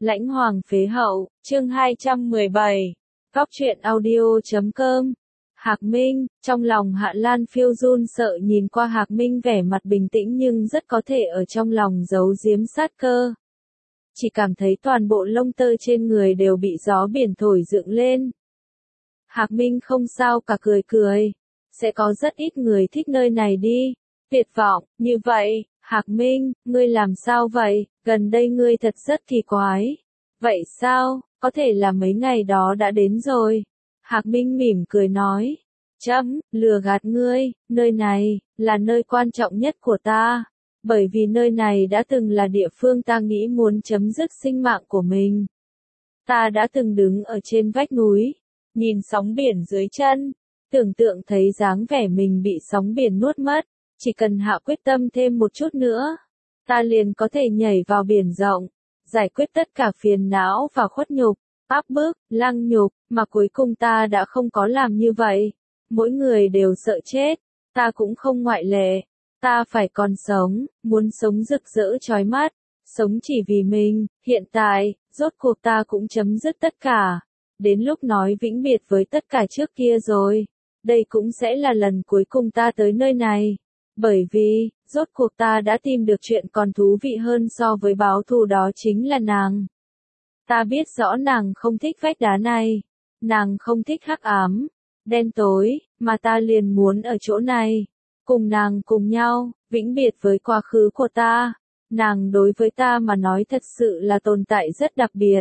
Lãnh Hoàng phế hậu, chương 217. Góc truyện audio.com. Hạc Minh, trong lòng Hạ Lan Phiêu run sợ nhìn qua Hạc Minh vẻ mặt bình tĩnh nhưng rất có thể ở trong lòng giấu giếm sát cơ. Chỉ cảm thấy toàn bộ lông tơ trên người đều bị gió biển thổi dựng lên. Hạc Minh không sao cả cười cười. Sẽ có rất ít người thích nơi này đi. Tuyệt vọng, như vậy, Hạc Minh, ngươi làm sao vậy? Gần đây ngươi thật rất kỳ quái. Vậy sao, có thể là mấy ngày đó đã đến rồi. Hạc Minh mỉm cười nói. Lừa gạt ngươi, nơi này, là nơi quan trọng nhất của ta. Bởi vì nơi này đã từng là địa phương ta nghĩ muốn chấm dứt sinh mạng của mình. Ta đã từng đứng ở trên vách núi, nhìn sóng biển dưới chân, tưởng tượng thấy dáng vẻ mình bị sóng biển nuốt mất, chỉ cần hạ quyết tâm thêm một chút nữa, ta liền có thể nhảy vào biển rộng, giải quyết tất cả phiền não và khuất nhục, áp bức, lăng nhục, mà cuối cùng ta đã không có làm như vậy. Mỗi người đều sợ chết, ta cũng không ngoại lệ. Ta phải còn sống, muốn sống rực rỡ chói mắt, sống chỉ vì mình. Hiện tại, rốt cuộc ta cũng chấm dứt tất cả. Đến lúc nói vĩnh biệt với tất cả trước kia rồi. Đây cũng sẽ là lần cuối cùng ta tới nơi này. Bởi vì, rốt cuộc ta đã tìm được chuyện còn thú vị hơn so với báo thù, đó chính là nàng. Ta biết rõ nàng không thích vách đá này. Nàng không thích hắc ám, đen tối, mà ta liền muốn ở chỗ này. Cùng nàng cùng nhau, vĩnh biệt với quá khứ của ta. Nàng đối với ta mà nói thật sự là tồn tại rất đặc biệt.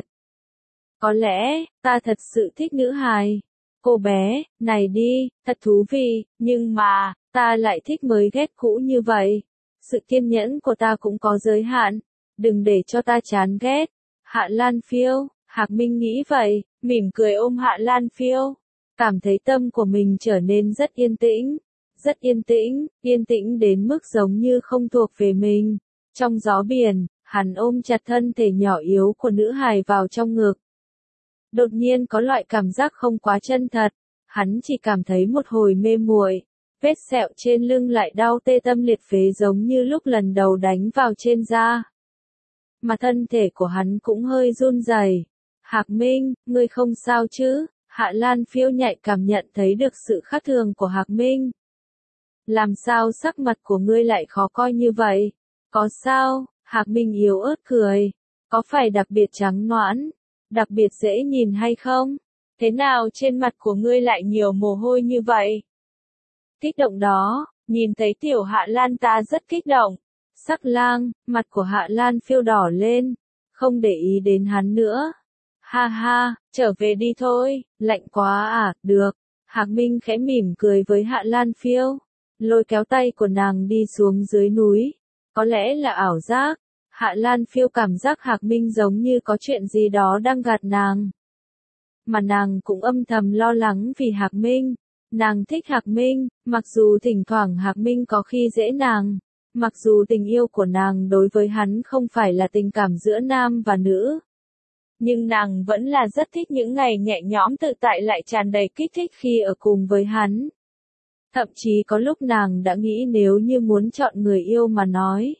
Có lẽ, ta thật sự thích nữ hài. Cô bé, này đi, thật thú vị, nhưng mà, ta lại thích mới ghét cũ như vậy. Sự kiên nhẫn của ta cũng có giới hạn. Đừng để cho ta chán ghét. Hạ Lan Phiêu, Hạc Minh nghĩ vậy, mỉm cười ôm Hạ Lan Phiêu. Cảm thấy tâm của mình trở nên rất yên tĩnh. Rất yên tĩnh đến mức giống như không thuộc về mình. Trong gió biển, hắn ôm chặt thân thể nhỏ yếu của nữ hài vào trong ngực. Đột nhiên có loại cảm giác không quá chân thật, hắn chỉ cảm thấy một hồi mê muội, vết sẹo trên lưng lại đau tê tâm liệt phế giống như lúc lần đầu đánh vào trên da. Mà thân thể của hắn cũng hơi run rẩy. Hạc Minh, ngươi không sao chứ? Hạ Lan Phiêu nhạy cảm nhận thấy được sự khác thường của Hạc Minh. Làm sao sắc mặt của ngươi lại khó coi như vậy? Có sao? Hạc Minh yếu ớt cười. Có phải đặc biệt trắng nõn, đặc biệt dễ nhìn hay không? Thế nào trên mặt của ngươi lại nhiều mồ hôi như vậy? Kích động đó, nhìn thấy tiểu Hạ Lan ta rất kích động. Sắc lang, mặt của Hạ Lan Phiêu đỏ lên, không để ý đến hắn nữa. Ha ha, trở về đi thôi, lạnh quá à, được. Hạc Minh khẽ mỉm cười với Hạ Lan Phiêu, lôi kéo tay của nàng đi xuống dưới núi. Có lẽ là ảo giác, Hạ Lan Phiêu cảm giác Hạc Minh giống như có chuyện gì đó đang gạt nàng. Mà nàng cũng âm thầm lo lắng vì Hạc Minh. Nàng thích Hạc Minh, mặc dù thỉnh thoảng Hạc Minh có khi dễ nàng. Mặc dù tình yêu của nàng đối với hắn không phải là tình cảm giữa nam và nữ. Nhưng nàng vẫn là rất thích những ngày nhẹ nhõm tự tại lại tràn đầy kích thích khi ở cùng với hắn. Thậm chí có lúc nàng đã nghĩ nếu như muốn chọn người yêu mà nói,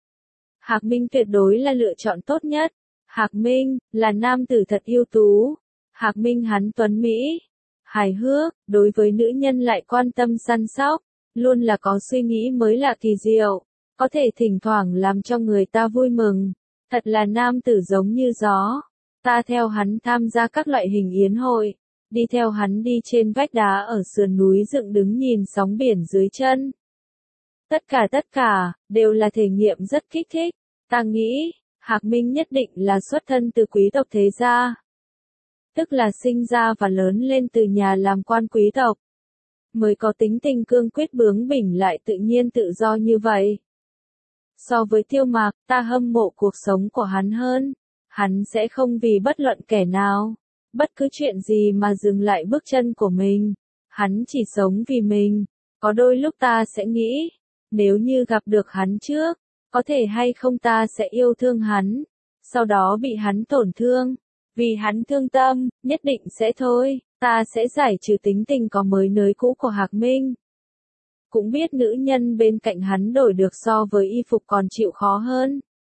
Hạc Minh tuyệt đối là lựa chọn tốt nhất. Hạc Minh, là nam tử thật ưu tú. Hạc Minh hắn tuấn Mỹ, hài hước, đối với nữ nhân lại quan tâm săn sóc, luôn là có suy nghĩ mới lạ kỳ diệu, có thể thỉnh thoảng làm cho người ta vui mừng. Thật là nam tử giống như gió. Ta theo hắn tham gia các loại hình yến hội, đi theo hắn đi trên vách đá ở sườn núi dựng đứng nhìn sóng biển dưới chân. Tất cả, đều là thể nghiệm rất kích thích. Ta nghĩ, Hạc Minh nhất định là xuất thân từ quý tộc thế gia. Tức là sinh ra và lớn lên từ nhà làm quan quý tộc. Mới có tính tình cương quyết bướng bỉnh lại tự nhiên tự do như vậy. So với Tiêu Mạc, ta hâm mộ cuộc sống của hắn hơn. Hắn sẽ không vì bất luận kẻ nào, bất cứ chuyện gì mà dừng lại bước chân của mình. Hắn chỉ sống vì mình. Có đôi lúc ta sẽ nghĩ, nếu như gặp được hắn trước, có thể hay không ta sẽ yêu thương hắn, sau đó bị hắn tổn thương. Vì hắn thương tâm, nhất định sẽ thôi, ta sẽ giải trừ tính tình có mới nới cũ của Hạc Minh. Cũng biết nữ nhân bên cạnh hắn đổi được so với y phục còn chịu khó hơn.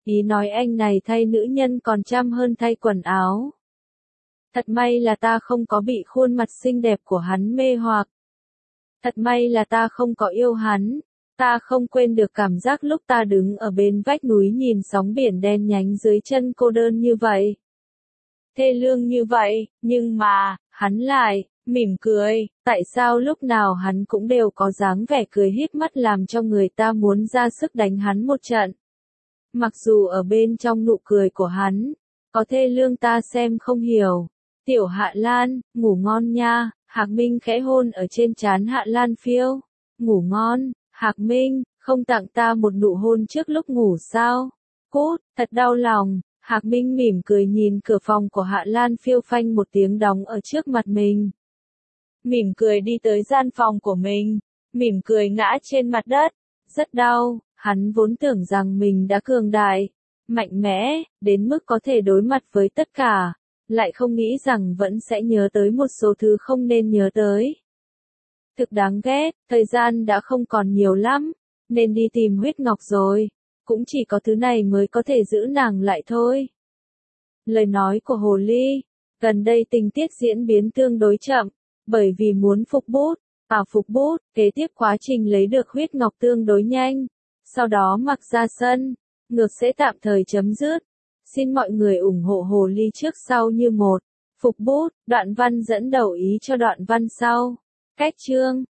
Ý nói anh này thay nữ nhân còn chăm hơn thay quần áo. Thật may là ta không có bị khuôn mặt xinh đẹp của hắn mê hoặc. Thật may là ta không có yêu hắn. Ta không quên được cảm giác lúc ta đứng ở bên vách núi nhìn sóng biển đen nhánh dưới chân cô đơn như vậy. Thê lương như vậy, nhưng mà, hắn lại, mỉm cười, tại sao lúc nào hắn cũng đều có dáng vẻ cười híp mắt làm cho người ta muốn ra sức đánh hắn một trận. Mặc dù ở bên trong nụ cười của hắn, có thê lương ta xem không hiểu. Tiểu Hạ Lan, ngủ ngon nha, Hạc Minh khẽ hôn ở trên trán Hạ Lan Phiêu. Ngủ ngon, Hạc Minh, không tặng ta một nụ hôn trước lúc ngủ sao? Cút, thật đau lòng. Hạc Minh mỉm cười nhìn cửa phòng của Hạ Lan Phiêu phanh một tiếng đóng ở trước mặt mình. Mỉm cười đi tới gian phòng của mình, mỉm cười ngã trên mặt đất. Rất đau, hắn vốn tưởng rằng mình đã cường đại, mạnh mẽ, đến mức có thể đối mặt với tất cả, lại không nghĩ rằng vẫn sẽ nhớ tới một số thứ không nên nhớ tới. Thực đáng ghét, thời gian đã không còn nhiều lắm, nên đi tìm huyết ngọc rồi. Cũng chỉ có thứ này mới có thể giữ nàng lại thôi. Lời nói của Hồ Ly, gần đây tình tiết diễn biến tương đối chậm, bởi vì muốn phục bút, kế tiếp quá trình lấy được huyết ngọc tương đối nhanh, sau đó mặc ra sân, ngược sẽ tạm thời chấm dứt. Xin mọi người ủng hộ Hồ Ly trước sau như một. Phục bút, đoạn văn dẫn đầu ý cho đoạn văn sau. Cách chương